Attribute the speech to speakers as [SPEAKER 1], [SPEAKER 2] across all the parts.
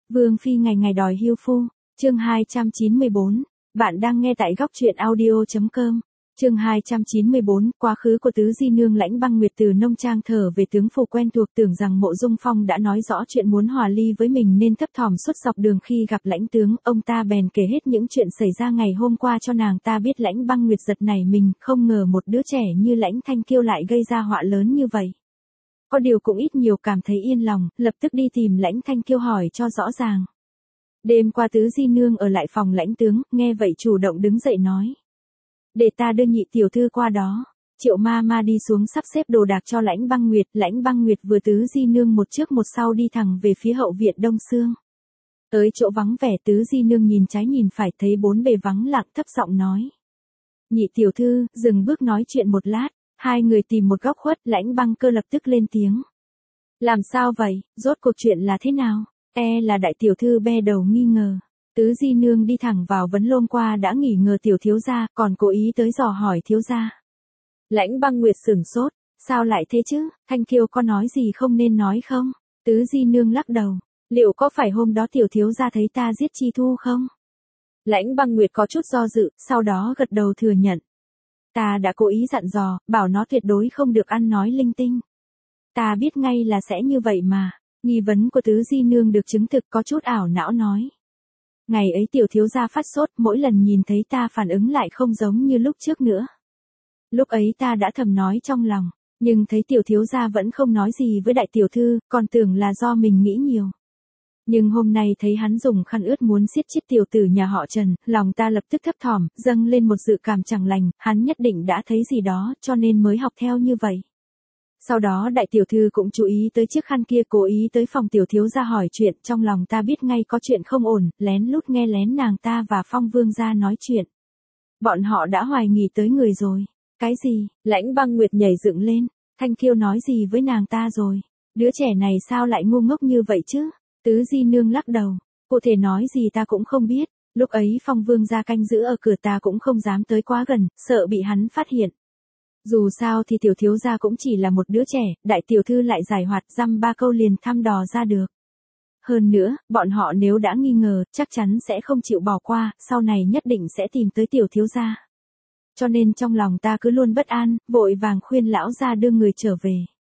[SPEAKER 1] Vương phi ngày ngày đòi hưu phu, chương 294, bạn đang nghe tại góc truyện audio.com. Chương 294, quá khứ của tứ di nương Lãnh Băng Nguyệt từ nông trang thở về tướng phủ quen thuộc, tưởng rằng Mộ Dung Phong đã nói rõ chuyện muốn hòa ly với mình nên thấp thỏm suốt dọc đường. Khi gặp Lãnh tướng, ông ta bèn kể hết những chuyện xảy ra ngày hôm qua cho nàng ta biết. Lãnh Băng Nguyệt giật nảy mình, không ngờ một đứa trẻ như Lãnh Thanh Kiêu lại gây ra họa lớn như vậy. Có điều cũng ít nhiều cảm thấy yên lòng, lập tức đi tìm Lãnh Thanh Kiêu hỏi cho rõ ràng. Đêm qua tứ di nương ở lại phòng Lãnh tướng, nghe vậy chủ động đứng dậy nói: để ta đưa nhị tiểu thư qua đó. Triệu ma ma đi xuống sắp xếp đồ đạc cho Lãnh Băng Nguyệt. Lãnh Băng Nguyệt vừa tứ di nương một trước một sau đi thẳng về phía hậu viện Đông Sương. Tới chỗ vắng vẻ, tứ di nương nhìn trái nhìn phải thấy bốn bề vắng lặng, thấp giọng nói: nhị tiểu thư, dừng bước nói chuyện một lát. Hai người tìm một góc khuất, Lãnh Băng Cơ lập tức lên tiếng: làm sao vậy, rốt cuộc chuyện là thế nào? Là đại tiểu thư be đầu nghi ngờ. Tứ di nương đi thẳng vào vấn: hôm qua đã nghỉ ngờ tiểu thiếu gia, còn cố ý tới dò hỏi thiếu gia. Lãnh Băng Nguyệt sửng sốt: sao lại thế chứ, Thanh Kiêu có nói gì không nên nói không? Tứ di nương lắc đầu: liệu có phải hôm đó tiểu thiếu gia thấy ta giết Chi Thu không? Lãnh Băng Nguyệt có chút do dự, sau đó gật đầu thừa nhận: ta đã cố ý dặn dò, bảo nó tuyệt đối không được ăn nói linh tinh. Ta biết ngay là sẽ như vậy mà. Nghi vấn của tứ di nương được chứng thực, có chút ảo não nói: ngày ấy tiểu thiếu gia phát sốt, mỗi lần nhìn thấy ta phản ứng lại không giống như lúc trước nữa. Lúc ấy ta đã thầm nói trong lòng, nhưng thấy tiểu thiếu gia vẫn không nói gì với đại tiểu thư, còn tưởng là do mình nghĩ nhiều. Nhưng hôm nay thấy hắn dùng khăn ướt muốn siết chết tiểu tử nhà họ Trần, lòng ta lập tức thấp thỏm, dâng lên một dự cảm chẳng lành, hắn nhất định đã thấy gì đó, cho nên mới học theo như vậy. Sau đó đại tiểu thư cũng chú ý tới chiếc khăn kia, cố ý tới phòng tiểu thiếu gia hỏi chuyện, trong lòng ta biết ngay có chuyện không ổn, lén lút nghe lén nàng ta và Phong Vương gia nói chuyện. Bọn họ đã hoài nghi tới người rồi. Cái gì? Lãnh Băng Nguyệt nhảy dựng lên: Thanh Kiêu nói gì với nàng ta rồi? Đứa trẻ này sao lại ngu ngốc như vậy chứ? Tứ di nương lắc đầu: cụ thể nói gì ta cũng không biết. Lúc ấy Phong Vương gia canh giữ ở cửa, ta cũng không dám tới quá gần, sợ bị hắn phát hiện. Dù sao thì tiểu thiếu gia cũng chỉ là một đứa trẻ, đại tiểu thư lại giải hoạt, dăm ba câu liền thăm dò ra được. Hơn nữa, bọn họ nếu đã nghi ngờ, chắc chắn sẽ không chịu bỏ qua, sau này nhất định sẽ tìm tới tiểu thiếu gia. Cho nên trong lòng ta cứ luôn bất an, vội vàng khuyên lão gia đưa người trở về.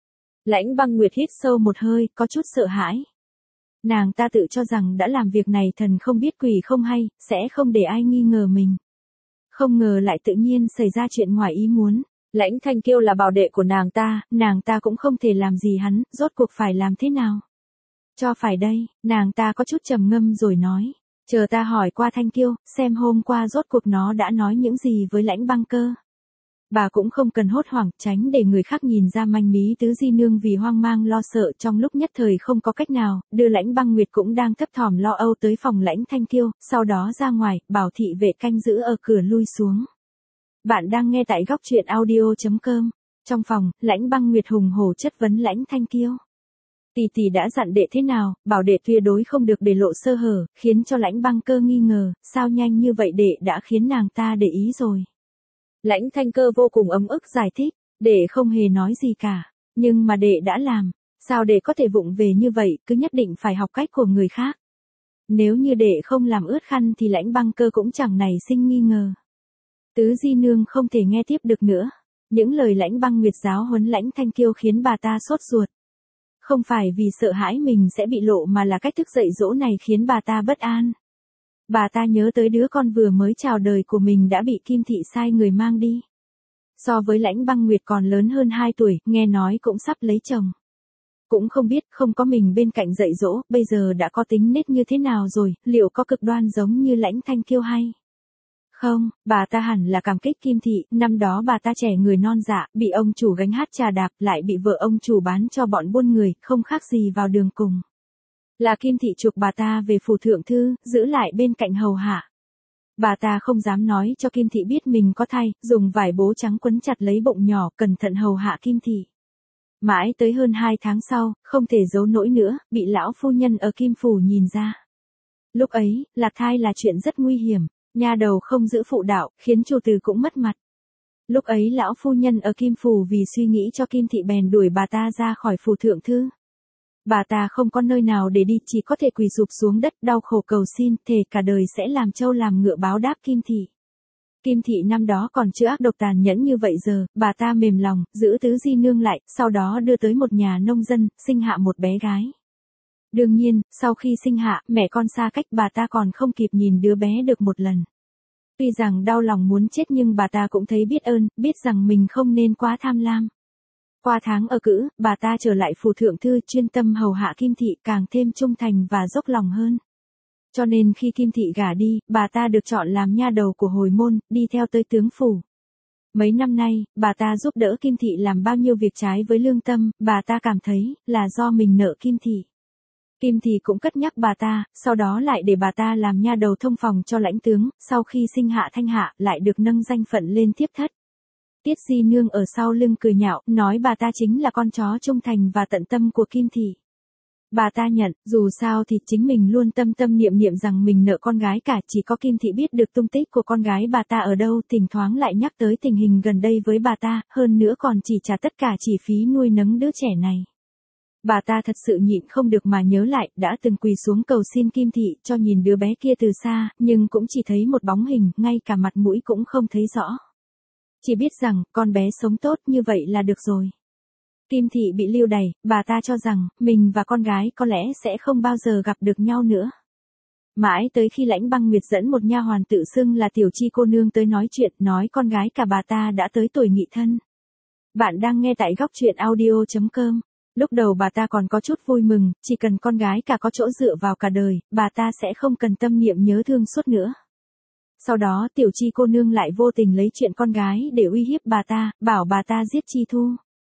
[SPEAKER 1] Lãnh Băng Nguyệt hít sâu một hơi, có chút sợ hãi. Nàng ta tự cho rằng đã làm việc này thần không biết quỷ không hay, sẽ không để ai nghi ngờ mình. Không ngờ lại tự nhiên xảy ra chuyện ngoài ý muốn. Lãnh Thanh Kiêu là bảo đệ của nàng ta cũng không thể làm gì hắn, rốt cuộc phải làm thế nào? Cho phải đây, nàng ta có chút trầm ngâm rồi nói: chờ ta hỏi qua Thanh Kiêu, xem hôm qua rốt cuộc nó đã nói những gì với Lãnh Băng Cơ. Bà cũng không cần hốt hoảng, tránh để người khác nhìn ra manh mí. Tứ di nương vì hoang mang lo sợ trong lúc nhất thời không có cách nào, đưa Lãnh Băng Nguyệt cũng đang thấp thỏm lo âu tới phòng Lãnh Thanh Kiêu, sau đó ra ngoài, bảo thị vệ canh giữ ở cửa lui xuống. Bạn đang nghe tại góc truyện audio.com. Trong phòng, Lãnh Băng Nguyệt hùng hổ chất vấn Lãnh Thanh Kiêu: tỷ tỷ đã dặn đệ thế nào, bảo đệ tuyệt đối không được để lộ sơ hở, khiến cho Lãnh Băng Cơ nghi ngờ, sao nhanh như vậy đệ đã khiến nàng ta để ý rồi. Lãnh Thanh Cơ vô cùng ấm ức giải thích: đệ không hề nói gì cả, nhưng mà đệ đã làm, sao đệ có thể vụng về như vậy, cứ nhất định phải học cách của người khác. Nếu như đệ không làm ướt khăn thì Lãnh Băng Cơ cũng chẳng nảy sinh nghi ngờ. Tứ di nương không thể nghe tiếp được nữa. Những lời Lãnh Băng Nguyệt giáo huấn Lãnh Thanh Kiêu khiến bà ta sốt ruột. Không phải vì sợ hãi mình sẽ bị lộ mà là cách thức dạy dỗ này khiến bà ta bất an. Bà ta nhớ tới đứa con vừa mới chào đời của mình đã bị Kim Thị sai người mang đi. So với Lãnh Băng Nguyệt còn lớn hơn 2 tuổi, nghe nói cũng sắp lấy chồng. Cũng không biết không có mình bên cạnh dạy dỗ, bây giờ đã có tính nết như thế nào rồi, liệu có cực đoan giống như Lãnh Thanh Kiêu hay? Không, bà ta hẳn là cảm kích Kim Thị, năm đó bà ta trẻ người non dạ, bị ông chủ gánh hát trà đạp, lại bị vợ ông chủ bán cho bọn buôn người, không khác gì vào đường cùng. Là Kim Thị chuộc bà ta về phủ thượng thư, giữ lại bên cạnh hầu hạ. Bà ta không dám nói cho Kim Thị biết mình có thai, dùng vải bố trắng quấn chặt lấy bụng nhỏ, cẩn thận hầu hạ Kim Thị. Mãi tới hơn 2 tháng sau, không thể giấu nổi nữa, bị lão phu nhân ở Kim phủ nhìn ra. Lúc ấy, lạc thai là chuyện rất nguy hiểm. Nha đầu không giữ phụ đạo, khiến chủ tử cũng mất mặt. Lúc ấy lão phu nhân ở Kim phủ vì suy nghĩ cho Kim Thị bèn đuổi bà ta ra khỏi phủ thượng thư. Bà ta không có nơi nào để đi, chỉ có thể quỳ sụp xuống đất đau khổ cầu xin, thề cả đời sẽ làm trâu làm ngựa báo đáp Kim Thị. Kim Thị năm đó còn chưa ác độc tàn nhẫn như vậy giờ, bà ta mềm lòng, giữ Tứ Di Nương lại, sau đó đưa tới một nhà nông dân, sinh hạ một bé gái. Đương nhiên, sau khi sinh hạ, mẹ con xa cách, bà ta còn không kịp nhìn đứa bé được một lần. Tuy rằng đau lòng muốn chết nhưng bà ta cũng thấy biết ơn, biết rằng mình không nên quá tham lam. Qua tháng ở cữ, bà ta trở lại phủ thượng thư, chuyên tâm hầu hạ Kim Thị, càng thêm trung thành và dốc lòng hơn. Cho nên khi Kim Thị gả đi, bà ta được chọn làm nha đầu của hồi môn, đi theo tới tướng phủ. Mấy năm nay, bà ta giúp đỡ Kim Thị làm bao nhiêu việc trái với lương tâm, bà ta cảm thấy là do mình nợ Kim Thị. Kim Thị cũng cất nhắc bà ta, sau đó lại để bà ta làm nha đầu thông phòng cho lãnh tướng, sau khi sinh hạ thanh hạ, lại được nâng danh phận lên tiếp thất. Tiết Di Nương ở sau lưng cười nhạo, nói bà ta chính là con chó trung thành và tận tâm của Kim Thị. Bà ta nhận, dù sao thì chính mình luôn tâm tâm niệm niệm rằng mình nợ con gái cả, chỉ có Kim Thị biết được tung tích của con gái bà ta ở đâu, thỉnh thoảng lại nhắc tới tình hình gần đây với bà ta, hơn nữa còn chỉ trả tất cả chi phí nuôi nấng đứa trẻ này. Bà ta thật sự nhịn không được mà nhớ lại, đã từng quỳ xuống cầu xin Kim Thị cho nhìn đứa bé kia từ xa, nhưng cũng chỉ thấy một bóng hình, ngay cả mặt mũi cũng không thấy rõ. Chỉ biết rằng, con bé sống tốt như vậy là được rồi. Kim Thị bị lưu đày, bà ta cho rằng, mình và con gái có lẽ sẽ không bao giờ gặp được nhau nữa. Mãi tới khi Lãnh Băng Nguyệt dẫn một nha hoàn tự xưng là Tiểu Chi cô nương tới nói chuyện, nói con gái cả bà ta đã tới tuổi nghị thân. Bạn đang nghe tại góc truyện audio.com. Lúc đầu bà ta còn có chút vui mừng, chỉ cần con gái cả có chỗ dựa vào cả đời, bà ta sẽ không cần tâm niệm nhớ thương suốt nữa. Sau đó Tiểu Chi cô nương lại vô tình lấy chuyện con gái để uy hiếp bà ta, bảo bà ta giết Chi Thu.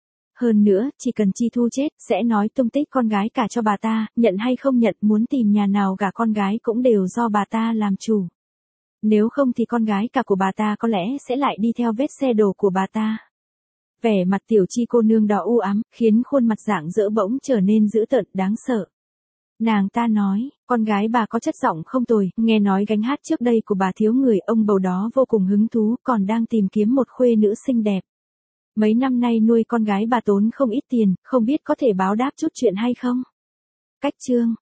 [SPEAKER 1] Hơn nữa, chỉ cần Chi Thu chết, sẽ nói tung tích con gái cả cho bà ta, nhận hay không nhận, muốn tìm nhà nào gả con gái cũng đều do bà ta làm chủ. Nếu không thì con gái cả của bà ta có lẽ sẽ lại đi theo vết xe đổ của bà ta. Vẻ mặt Tiểu Chi cô nương đỏ u ám, khiến khuôn mặt rạng rỡ bỗng trở nên dữ tợn, đáng sợ. Nàng ta nói, con gái bà có chất giọng không tồi, nghe nói gánh hát trước đây của bà thiếu người, ông bầu đó vô cùng hứng thú, còn đang tìm kiếm một khuê nữ xinh đẹp. Mấy năm nay nuôi con gái bà tốn không ít tiền, không biết có thể báo đáp chút chuyện hay không? Cách chương